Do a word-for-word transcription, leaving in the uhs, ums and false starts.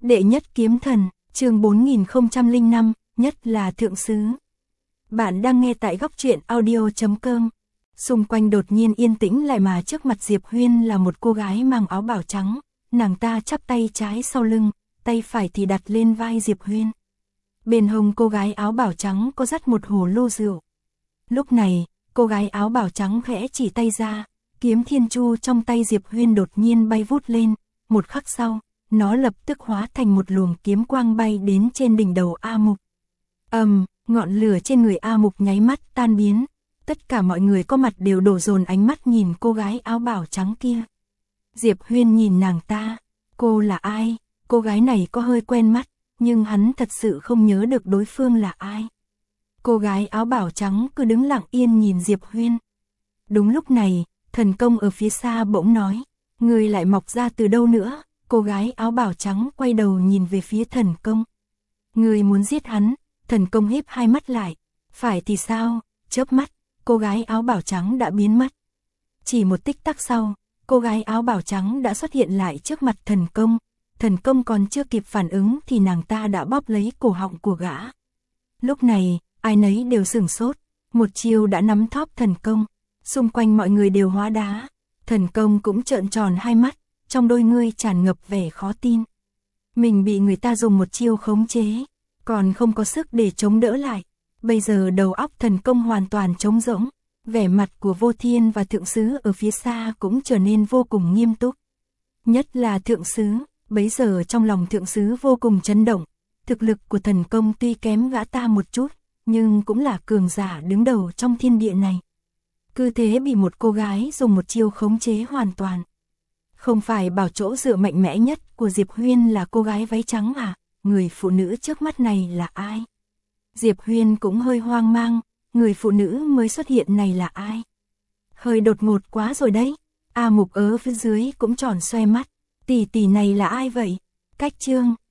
Đệ nhất kiếm thần, chương bốn nghìn không trăm lẻ năm, nhất là thượng sứ. Bạn đang nghe tại góc truyện audio chấm com. Xung quanh đột nhiên yên tĩnh lại mà trước mặt Diệp Huyên là một cô gái mang áo bảo trắng, nàng ta chắp tay trái sau lưng, tay phải thì đặt lên vai Diệp Huyên. Bên hông cô gái áo bảo trắng có dắt một hồ lô rượu. Lúc này, cô gái áo bảo trắng khẽ chỉ tay ra, kiếm thiên chu trong tay Diệp Huyên đột nhiên bay vút lên, một khắc sau, nó lập tức hóa thành một luồng kiếm quang bay đến trên đỉnh đầu A Mục. Ầm, um, ngọn lửa trên người A Mục nháy mắt tan biến, tất cả mọi người có mặt đều đổ dồn ánh mắt nhìn cô gái áo bảo trắng kia. Diệp Huyên nhìn nàng ta, cô là ai? Cô gái này có hơi quen mắt, nhưng hắn thật sự không nhớ được đối phương là ai. Cô gái áo bảo trắng cứ đứng lặng yên nhìn Diệp Huyên. Đúng lúc này, thần công ở phía xa bỗng nói, người lại mọc ra từ đâu nữa? Cô gái áo bảo trắng quay đầu nhìn về phía thần công. Người muốn giết hắn? Thần công híp hai mắt lại. Phải thì sao? Chớp mắt, cô gái áo bảo trắng đã biến mất. Chỉ một tích tắc sau, cô gái áo bảo trắng đã xuất hiện lại trước mặt thần công. Thần công còn chưa kịp phản ứng thì nàng ta đã bóp lấy cổ họng của gã. Lúc này, ai nấy đều sửng sốt. Một chiêu đã nắm thóp thần công. Xung quanh mọi người đều hóa đá. Thần công cũng trợn tròn hai mắt, trong đôi ngươi tràn ngập vẻ khó tin. Mình bị người ta dùng một chiêu khống chế, còn không có sức để chống đỡ lại. Bây giờ đầu óc thần công hoàn toàn trống rỗng. Vẻ mặt của Vô Thiên và thượng sứ ở phía xa cũng trở nên vô cùng nghiêm túc. Nhất là thượng sứ, bấy giờ trong lòng thượng sứ vô cùng chấn động. Thực lực của thần công tuy kém gã ta một chút, nhưng cũng là cường giả đứng đầu trong thiên địa này. Cứ thế bị một cô gái dùng một chiêu khống chế hoàn toàn. Không phải bảo chỗ dựa mạnh mẽ nhất của Diệp Huyên là cô gái váy trắng à? Người phụ nữ trước mắt này là ai? Diệp Huyên cũng hơi hoang mang, người phụ nữ mới xuất hiện này là ai? Hơi đột ngột quá rồi đấy. A Mục ở phía dưới cũng tròn xoe mắt. Tỷ tỷ này là ai vậy? Cách chương